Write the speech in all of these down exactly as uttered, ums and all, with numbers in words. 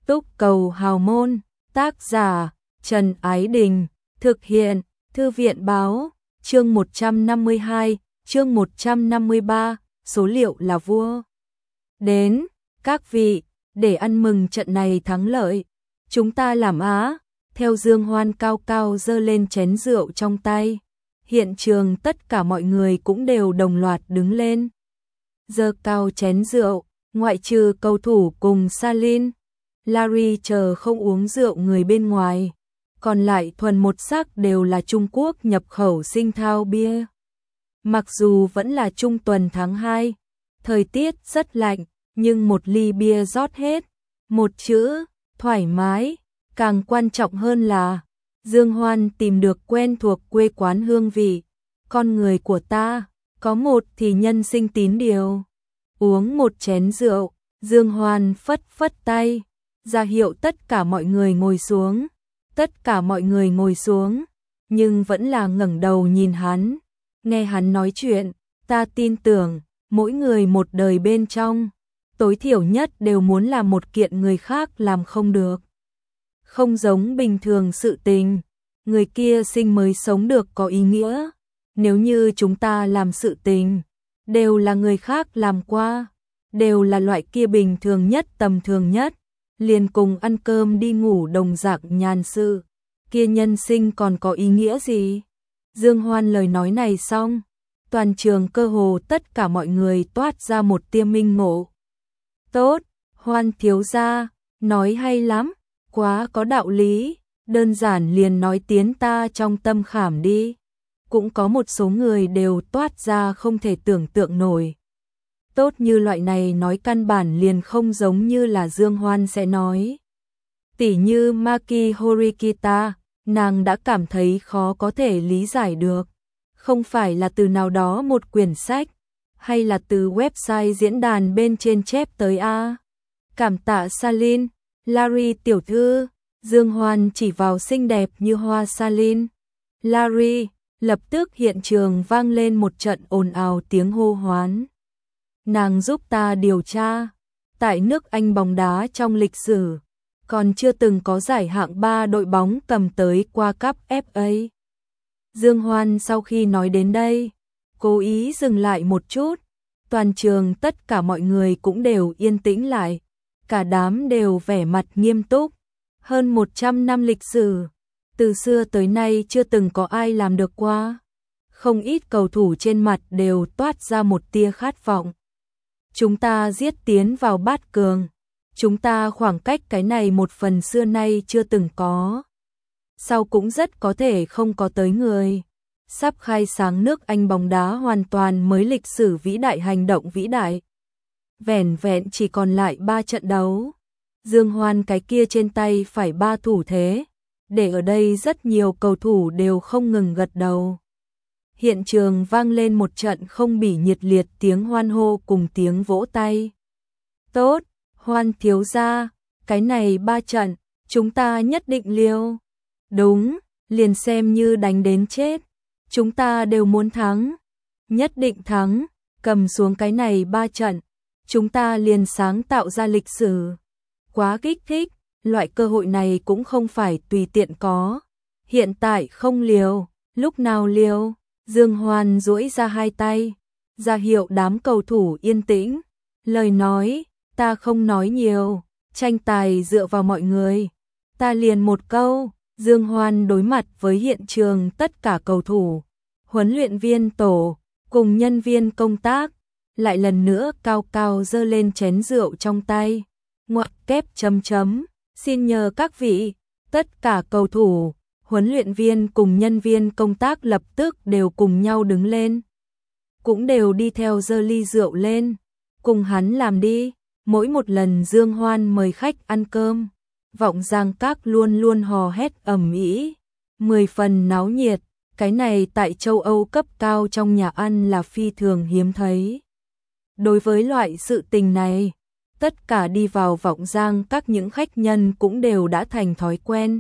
Túc Cầu Hào Môn, tác giả Trần Ái Đình, thực hiện Thư viện Báo, chương một trăm năm mươi hai, chương một trăm năm mươi ba, số liệu là vua. Đến, các vị, để ăn mừng trận này thắng lợi, chúng ta làm Á, theo Dương Hoan cao cao giơ lên chén rượu trong tay. Hiện trường tất cả mọi người cũng đều đồng loạt đứng lên. Giơ cao chén rượu, ngoại trừ cầu thủ cùng Salin, Larry chờ không uống rượu người bên ngoài. Còn lại thuần một sắc đều là Trung Quốc nhập khẩu sinh thao bia. Mặc dù vẫn là trung tuần tháng hai, thời tiết rất lạnh, nhưng một ly bia rót hết. Một chữ, thoải mái, càng quan trọng hơn là Dương Hoan tìm được quen thuộc quê quán hương vị. Con người của ta, có một thì nhân sinh tín điều. Uống một chén rượu, Dương Hoan phất phất tay, ra hiệu tất cả mọi người ngồi xuống. Tất cả mọi người ngồi xuống, nhưng vẫn là ngẩng đầu nhìn hắn. Nghe hắn nói chuyện, ta tin tưởng, mỗi người một đời bên trong, tối thiểu nhất đều muốn làm một kiện người khác làm không được. Không giống bình thường sự tình, người kia sinh mới sống được có ý nghĩa. Nếu như chúng ta làm sự tình, đều là người khác làm qua, đều là loại kia bình thường nhất tầm thường nhất, liền cùng ăn cơm đi ngủ đồng dạng nhàn sự, kia nhân sinh còn có ý nghĩa gì? Dương Hoan lời nói này xong, toàn trường cơ hồ tất cả mọi người toát ra một tia minh ngộ. Tốt, Hoan thiếu gia, nói hay lắm, quá có đạo lý, đơn giản liền nói tiến ta trong tâm khảm đi. Cũng có một số người đều toát ra không thể tưởng tượng nổi. Tốt như loại này nói căn bản liền không giống như là Dương Hoan sẽ nói. Tỉ như Maki Horikita, nàng đã cảm thấy khó có thể lý giải được. Không phải là từ nào đó một quyển sách, hay là từ website diễn đàn bên trên chép tới A. Cảm tạ Salin, Larry tiểu thư, Dương Hoan chỉ vào xinh đẹp như hoa Salin. Larry, lập tức hiện trường vang lên một trận ồn ào tiếng hô hoán. Nàng giúp ta điều tra, tại nước Anh bóng đá trong lịch sử, còn chưa từng có giải hạng ba đội bóng cầm tới qua cúp ép a. Dương Hoan sau khi nói đến đây, cố ý dừng lại một chút, toàn trường tất cả mọi người cũng đều yên tĩnh lại, cả đám đều vẻ mặt nghiêm túc. Hơn một trăm năm lịch sử, từ xưa tới nay chưa từng có ai làm được qua. Không ít cầu thủ trên mặt đều toát ra một tia khát vọng. Chúng ta giết tiến vào bát cường, chúng ta khoảng cách cái này một phần xưa nay chưa từng có. Sau cũng rất có thể không có tới người. Sắp khai sáng nước Anh bóng đá hoàn toàn mới lịch sử vĩ đại hành động vĩ đại. Vẻn vẹn chỉ còn lại ba trận đấu. Dương Hoan cái kia trên tay phải ba thủ thế, để ở đây rất nhiều cầu thủ đều không ngừng gật đầu. Hiện trường vang lên một trận không bỉ nhiệt liệt tiếng hoan hô cùng tiếng vỗ tay. Tốt, Hoan thiếu gia, cái này ba trận, chúng ta nhất định liêu. Đúng, liền xem như đánh đến chết, chúng ta đều muốn thắng. Nhất định thắng, cầm xuống cái này ba trận, chúng ta liền sáng tạo ra lịch sử. Quá kích thích, loại cơ hội này cũng không phải tùy tiện có. Hiện tại không liều, lúc nào liều? Dương Hoan duỗi ra hai tay, ra hiệu đám cầu thủ yên tĩnh. Lời nói, ta không nói nhiều, tranh tài dựa vào mọi người. Ta liền một câu. Dương Hoan đối mặt với hiện trường tất cả cầu thủ, huấn luyện viên tổ, cùng nhân viên công tác, lại lần nữa cao cao giơ lên chén rượu trong tay. Ngoặc kép chấm chấm, xin nhờ các vị, tất cả cầu thủ, huấn luyện viên cùng nhân viên công tác lập tức đều cùng nhau đứng lên. Cũng đều đi theo giơ ly rượu lên, cùng hắn làm đi. Mỗi một lần Dương Hoan mời khách ăn cơm, Vọng Giang Các luôn luôn hò hét ầm ĩ, mười phần náo nhiệt, cái này tại châu Âu cấp cao trong nhà ăn là phi thường hiếm thấy. Đối với loại sự tình này, tất cả đi vào Vọng Giang Các những khách nhân cũng đều đã thành thói quen.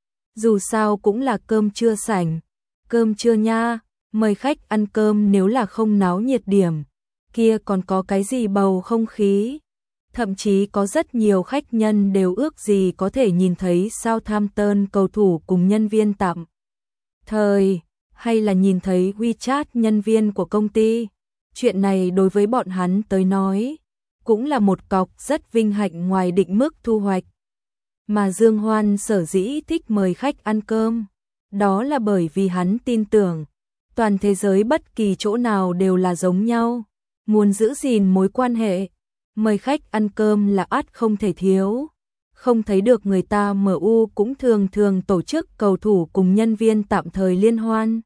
Dù sao cũng là cơm trưa sảnh, cơm trưa nha, mời khách ăn cơm nếu là không náo nhiệt điểm, kia còn có cái gì bầu không khí. Thậm chí có rất nhiều khách nhân đều ước gì có thể nhìn thấy Southampton cầu thủ cùng nhân viên tạm thời, hay là nhìn thấy WeChat nhân viên của công ty. Chuyện này đối với bọn hắn tới nói, cũng là một cọc rất vinh hạnh ngoài định mức thu hoạch. Mà Dương Hoan sở dĩ thích mời khách ăn cơm, đó là bởi vì hắn tin tưởng, toàn thế giới bất kỳ chỗ nào đều là giống nhau, muốn giữ gìn mối quan hệ, mời khách ăn cơm là ắt không thể thiếu. Không thấy được người ta em u cũng thường thường tổ chức cầu thủ cùng nhân viên tạm thời liên hoan.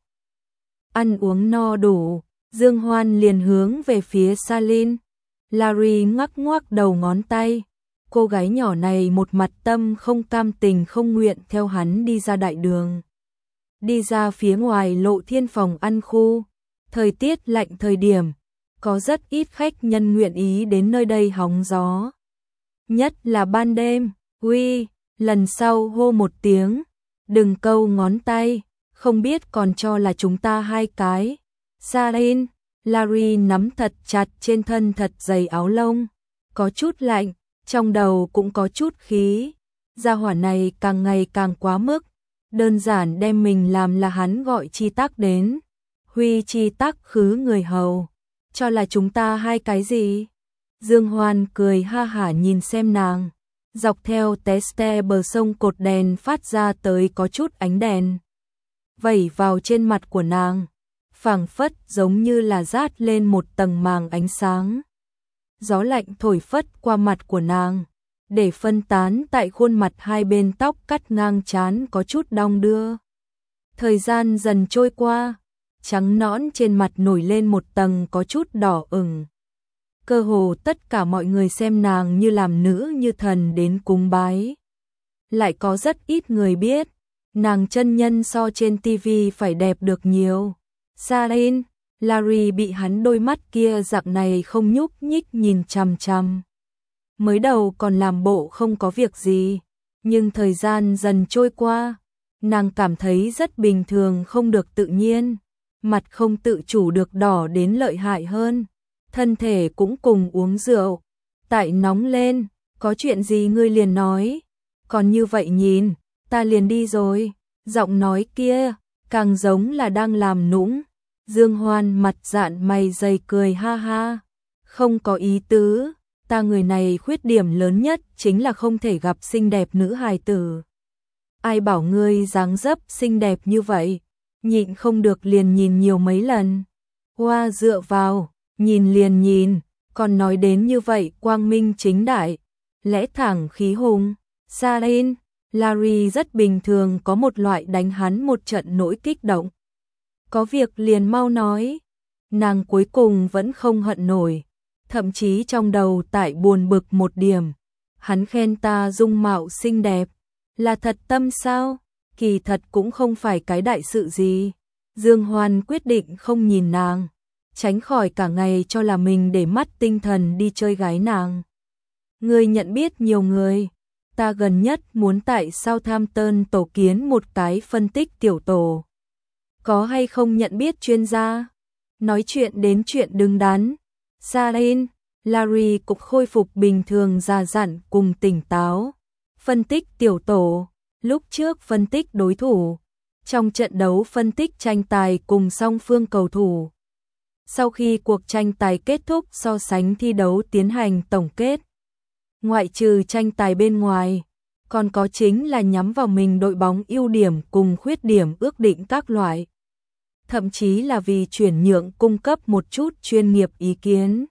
Ăn uống no đủ, Dương Hoan liền hướng về phía Salin. Larry ngoắc ngoắc đầu ngón tay. Cô gái nhỏ này một mặt tâm không cam tình không nguyện theo hắn đi ra đại đường. Đi ra phía ngoài Lộ Thiên phòng ăn khu. Thời tiết lạnh thời điểm, có rất ít khách nhân nguyện ý đến nơi đây hóng gió. Nhất là ban đêm. Uy, lần sau hô một tiếng, đừng câu ngón tay, không biết còn cho là chúng ta hai cái. Salin, Larry nắm thật chặt trên thân thật dày áo lông, có chút lạnh, trong đầu cũng có chút khí. Gia hỏa này càng ngày càng quá mức, đơn giản đem mình làm là hắn gọi Chi Tắc đến. Huy Chi Tắc khứ người hầu, cho là chúng ta hai cái gì? Dương Hoan cười ha hả nhìn xem nàng. Dọc theo Teste bờ sông cột đèn phát ra tới có chút ánh đèn vẩy vào trên mặt của nàng, phảng phất giống như là dát lên một tầng màng ánh sáng. Gió lạnh thổi phất qua mặt của nàng, để phân tán tại khuôn mặt hai bên tóc cắt ngang trán có chút đong đưa. Thời gian dần trôi qua, trắng nõn trên mặt nổi lên một tầng có chút đỏ ửng. Cơ hồ tất cả mọi người xem nàng như làm nữ như thần đến cúng bái. Lại có rất ít người biết, nàng chân nhân so trên tivi phải đẹp được nhiều. Salin, Larry bị hắn đôi mắt kia dạng này không nhúc nhích nhìn chằm chằm. Mới đầu còn làm bộ không có việc gì, nhưng thời gian dần trôi qua, nàng cảm thấy rất bình thường không được tự nhiên, mặt không tự chủ được đỏ đến lợi hại hơn. Thân thể cũng cùng uống rượu, tại nóng lên, có chuyện gì ngươi liền nói, còn như vậy nhìn, ta liền đi rồi. Giọng nói kia, càng giống là đang làm nũng. Dương Hoan mặt dạn mày dày cười ha ha, không có ý tứ, ta người này khuyết điểm lớn nhất chính là không thể gặp xinh đẹp nữ hài tử. Ai bảo ngươi dáng dấp xinh đẹp như vậy, nhịn không được liền nhìn nhiều mấy lần. Hoa dựa vào, nhìn liền nhìn, còn nói đến như vậy quang minh chính đại, lẽ thẳng khí hùng. Salin, Larry rất bình thường có một loại đánh hắn một trận nỗi kích động. Có việc liền mau nói, nàng cuối cùng vẫn không hận nổi, thậm chí trong đầu tại buồn bực một điểm. Hắn khen ta dung mạo xinh đẹp, là thật tâm sao? Kỳ thật cũng không phải cái đại sự gì. Dương Hoan quyết định không nhìn nàng, tránh khỏi cả ngày cho là mình để mắt tinh thần đi chơi gái nàng. Ngươi nhận biết nhiều người, ta gần nhất muốn tại Southampton tổ kiến một cái phân tích tiểu tổ. Có hay không nhận biết chuyên gia? Nói chuyện đến chuyện đứng đắn. Salin, Larry cũng khôi phục bình thường già dặn cùng tỉnh táo. Phân tích tiểu tổ, lúc trước phân tích đối thủ, trong trận đấu phân tích tranh tài cùng song phương cầu thủ. Sau khi cuộc tranh tài kết thúc so sánh thi đấu tiến hành tổng kết. Ngoại trừ tranh tài bên ngoài, còn có chính là nhắm vào mình đội bóng ưu điểm cùng khuyết điểm ước định các loại. Thậm chí là vì chuyển nhượng cung cấp một chút chuyên nghiệp ý kiến.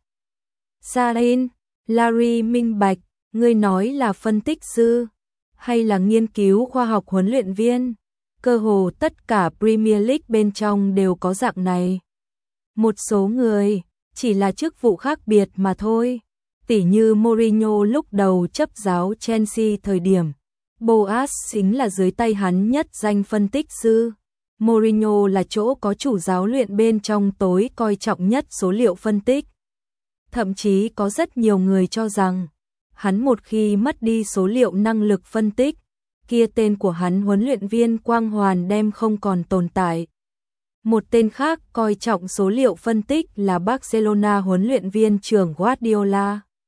Salin, Larry minh bạch, ngươi nói là phân tích sư, hay là nghiên cứu khoa học huấn luyện viên? Cơ hồ tất cả Premier League bên trong đều có dạng này. Một số người, chỉ là chức vụ khác biệt mà thôi. Tỉ như Mourinho lúc đầu chấp giáo Chelsea thời điểm, Boas chính là dưới tay hắn nhất danh phân tích sư. Mourinho là chỗ có chủ giáo luyện bên trong tối coi trọng nhất số liệu phân tích. Thậm chí có rất nhiều người cho rằng, hắn một khi mất đi số liệu năng lực phân tích, kia tên của hắn huấn luyện viên quang hoàn đem không còn tồn tại. Một tên khác coi trọng số liệu phân tích là Barcelona huấn luyện viên trưởng Guardiola.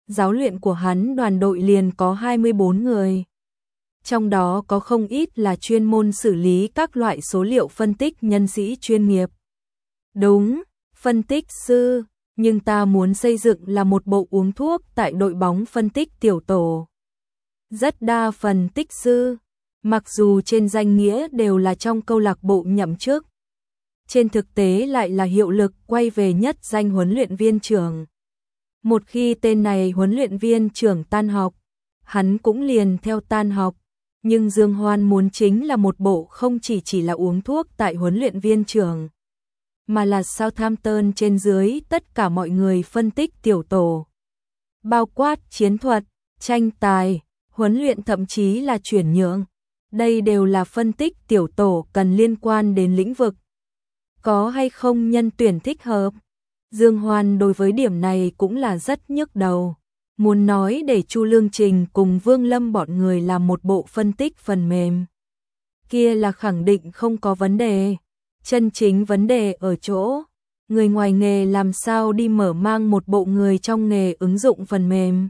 giáo luyện của hắn đoàn đội liền có hai mươi bốn người. Trong đó có không ít là chuyên môn xử lý các loại số liệu phân tích nhân sĩ chuyên nghiệp. Đúng, phân tích sư, nhưng ta muốn xây dựng là một bộ uống thuốc tại đội bóng phân tích tiểu tổ. Rất đa phần tích sư, mặc dù trên danh nghĩa đều là trong câu lạc bộ nhậm chức, trên thực tế lại là hiệu lực quay về nhất danh huấn luyện viên trưởng. Một khi tên này huấn luyện viên trưởng tan học, hắn cũng liền theo tan học, nhưng Dương Hoan muốn chính là một bộ không chỉ chỉ là uống thuốc tại huấn luyện viên trưởng, mà là Southampton trên dưới tất cả mọi người phân tích tiểu tổ, bao quát chiến thuật, tranh tài, huấn luyện thậm chí là chuyển nhượng. Đây đều là phân tích tiểu tổ cần liên quan đến lĩnh vực. Có hay không nhân tuyển thích hợp? Dương Hoan đối với điểm này cũng là rất nhức đầu. Muốn nói để Chu Lương Trình cùng Vương Lâm bọn người làm một bộ phân tích phần mềm, kia là khẳng định không có vấn đề. Chân chính vấn đề ở chỗ, người ngoài nghề làm sao đi mở mang một bộ người trong nghề ứng dụng phần mềm.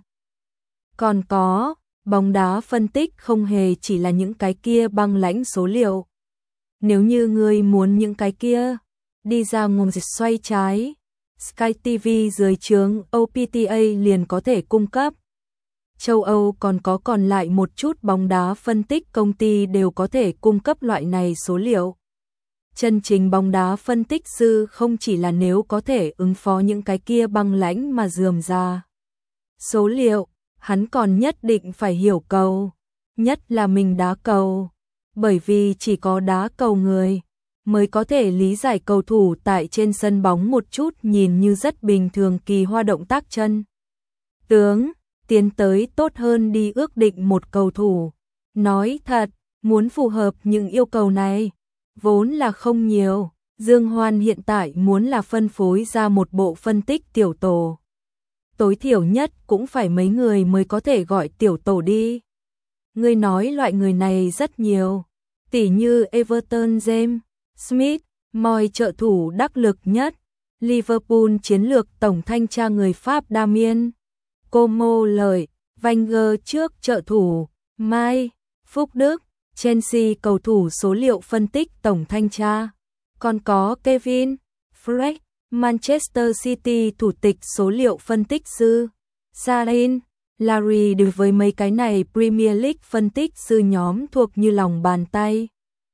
Còn có, bóng đá phân tích không hề chỉ là những cái kia băng lãnh số liệu. Nếu như người muốn những cái kia, đi ra nguồn dịch xoay trái, Sky ti vi dưới trướng o pê tê a liền có thể cung cấp. Châu Âu còn có còn lại một chút bóng đá phân tích công ty đều có thể cung cấp loại này số liệu. Chân chính bóng đá phân tích sư không chỉ là nếu có thể ứng phó những cái kia băng lãnh mà rườm ra số liệu, hắn còn nhất định phải hiểu cầu, nhất là mình đá cầu, bởi vì chỉ có đá cầu người mới có thể lý giải cầu thủ tại trên sân bóng một chút nhìn như rất bình thường kỳ hoa động tác chân tướng, tiến tới tốt hơn đi ước định một cầu thủ. Nói thật, muốn phù hợp những yêu cầu này, vốn là không nhiều. Dương Hoan hiện tại muốn là phân phối ra một bộ phân tích tiểu tổ, tối thiểu nhất cũng phải mấy người mới có thể gọi tiểu tổ đi. Ngươi nói loại người này rất nhiều, tỉ như Everton James Smith, mọi trợ thủ đắc lực nhất, Liverpool chiến lược tổng thanh tra người Pháp Damien Como lợi, Wenger trước trợ thủ, Mai, Phúc Đức, Chelsea cầu thủ số liệu phân tích tổng thanh tra, còn có Kevin, Fred, Manchester City thủ tịch số liệu phân tích sư, Sarin, Larry đối với mấy cái này Premier League phân tích sư nhóm thuộc như lòng bàn tay.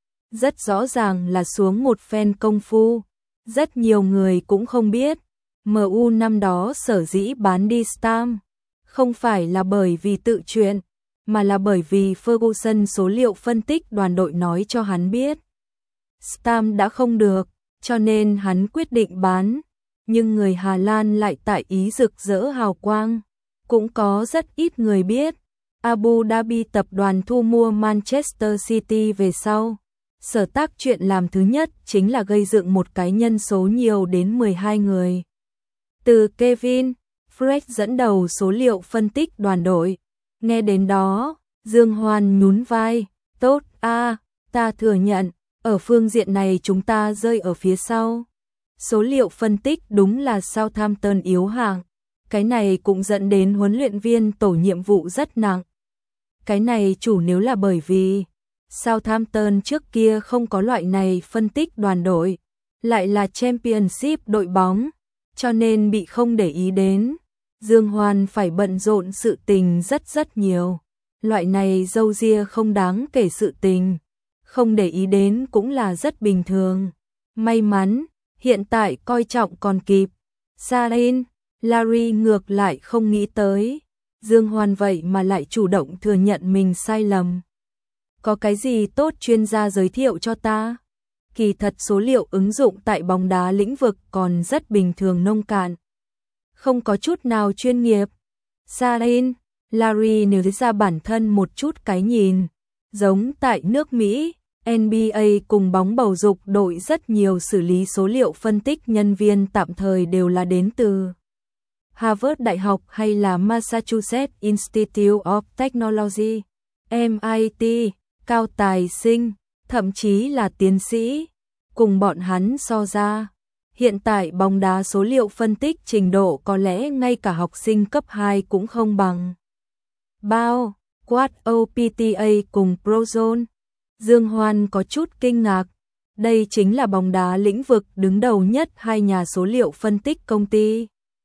Rất rõ ràng là xuống một phen công phu, rất nhiều người cũng không biết, em u năm đó sở dĩ bán đi Stam, không phải là bởi vì tự chuyện, mà là bởi vì Ferguson số liệu phân tích đoàn đội nói cho hắn biết. Stam đã không được, cho nên hắn quyết định bán, nhưng người Hà Lan lại tại ý rực rỡ hào quang. Cũng có rất ít người biết, Abu Dhabi tập đoàn thu mua Manchester City về sau. Sở tác chuyện làm thứ nhất chính là gây dựng một cái nhân số nhiều đến mười hai người. Từ Kevin, Fred dẫn đầu số liệu phân tích đoàn đội. Nghe đến đó, Dương Hoan nhún vai, tốt a, à, ta thừa nhận, ở phương diện này chúng ta rơi ở phía sau. Số liệu phân tích đúng là Southampton yếu hạng. Cái này cũng dẫn đến huấn luyện viên tổ nhiệm vụ rất nặng. Cái này chủ nếu là bởi vì Southampton trước kia không có loại này phân tích đoàn đội, lại là Championship đội bóng, cho nên bị không để ý đến. Dương Hoan phải bận rộn sự tình rất rất nhiều. Loại này dâu ria không đáng kể sự tình, không để ý đến cũng là rất bình thường. May mắn, hiện tại coi trọng còn kịp. Sarin, Larry ngược lại không nghĩ tới. Dương Hoan vậy mà lại chủ động thừa nhận mình sai lầm. Có cái gì tốt chuyên gia giới thiệu cho ta? Kỳ thật số liệu ứng dụng tại bóng đá lĩnh vực còn rất bình thường nông cạn, không có chút nào chuyên nghiệp. Sarin, Larry nếu ra bản thân một chút cái nhìn, giống tại nước Mỹ, en bê a cùng bóng bầu dục đội rất nhiều xử lý số liệu phân tích nhân viên tạm thời đều là đến từ Harvard Đại học hay là Massachusetts Institute of Technology, em i tê, cao tài sinh, thậm chí là tiến sĩ, cùng bọn hắn so ra, Hiện tại bóng đá số liệu phân tích trình độ có lẽ ngay cả học sinh cấp hai cũng không bằng. Bao, quát o pê tê a cùng Prozone. Dương Hoan có chút kinh ngạc. Đây chính là bóng đá lĩnh vực đứng đầu nhất hai nhà số liệu phân tích công ty.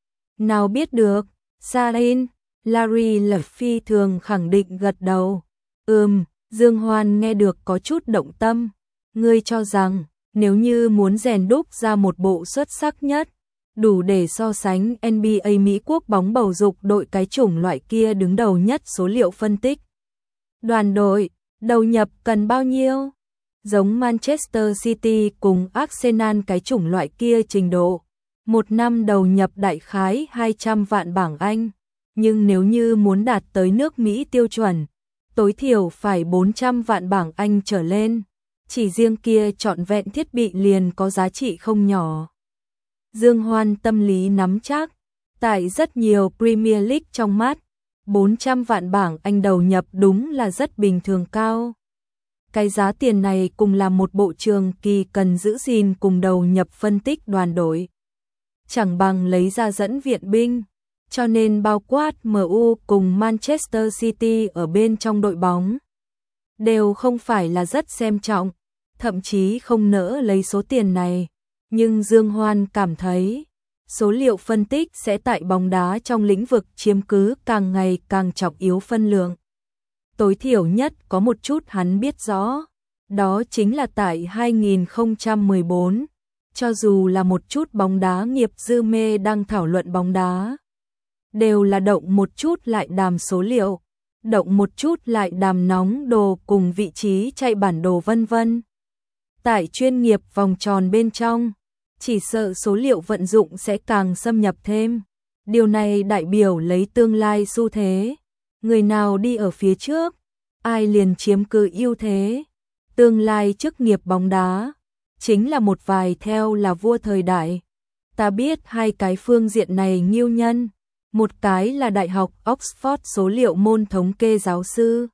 Nào biết được, Sarin, Larry là phi thường khẳng định gật đầu. Ừm, Dương Hoan nghe được có chút động tâm. Ngươi cho rằng, nếu như muốn rèn đúc ra một bộ xuất sắc nhất, đủ để so sánh en bê a Mỹ quốc bóng bầu dục đội cái chủng loại kia đứng đầu nhất số liệu phân tích. Đoàn đội, đầu nhập cần bao nhiêu? Giống Manchester City cùng Arsenal cái chủng loại kia trình độ. Một năm đầu nhập đại khái hai trăm vạn bảng Anh. Nhưng nếu như muốn đạt tới nước Mỹ tiêu chuẩn, tối thiểu phải bốn trăm vạn bảng Anh trở lên. Chỉ riêng kia trọn vẹn thiết bị liền có giá trị không nhỏ. Dương Hoan tâm lý nắm chắc, tại rất nhiều Premier League trong mắt, bốn trăm vạn bảng Anh đầu nhập đúng là rất bình thường cao. Cái giá tiền này cùng là một bộ trường kỳ cần giữ gìn cùng đầu nhập phân tích đoàn đội. Chẳng bằng lấy ra dẫn viện binh, cho nên bao quát em u cùng Manchester City ở bên trong đội bóng. Đều không phải là rất xem trọng, thậm chí không nỡ lấy số tiền này. Nhưng Dương Hoan cảm thấy, số liệu phân tích sẽ tại bóng đá trong lĩnh vực chiếm cứ càng ngày càng trọng yếu phân lượng. Tối thiểu nhất có một chút hắn biết rõ, đó chính là tại hai nghìn không trăm mười bốn, cho dù là một chút bóng đá nghiệp dư mê đang thảo luận bóng đá, đều là động một chút lại đàm số liệu, động một chút lại đàm nóng đồ cùng vị trí chạy bản đồ vân vân. Tại chuyên nghiệp vòng tròn bên trong, chỉ sợ số liệu vận dụng sẽ càng xâm nhập thêm. Điều này đại biểu lấy tương lai xu thế. Người nào đi ở phía trước, ai liền chiếm cứ ưu thế. Tương lai chức nghiệp bóng đá, chính là một vài theo là vua thời đại. Ta biết hai cái phương diện này nghiêu nhân. Một cái là Đại học Oxford số liệu môn thống kê giáo sư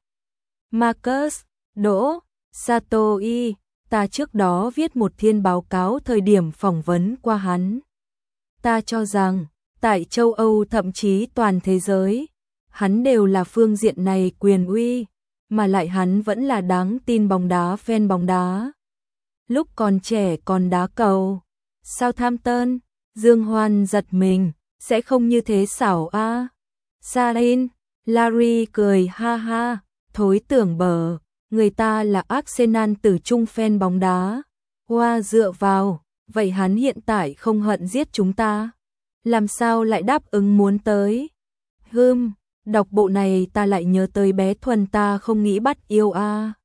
Marcus Đỗ Satoi. Ta trước đó viết một thiên báo cáo thời điểm phỏng vấn qua hắn. Ta cho rằng, tại châu Âu thậm chí toàn thế giới, hắn đều là phương diện này quyền uy, mà lại hắn vẫn là đáng tin bóng đá fan bóng đá. Lúc còn trẻ còn đá cầu, Southampton, Dương Hoan giật mình, sẽ không như thế xảo a. À. Sarin, Larry cười ha ha, thối tưởng bờ. Người ta là Arsenal tử trung fan bóng đá. Hoa dựa vào, vậy hắn hiện tại không hận giết chúng ta. Làm sao lại đáp ứng muốn tới? Hừm, đọc bộ này ta lại nhớ tới bé Thuần ta không nghĩ bắt yêu a. À.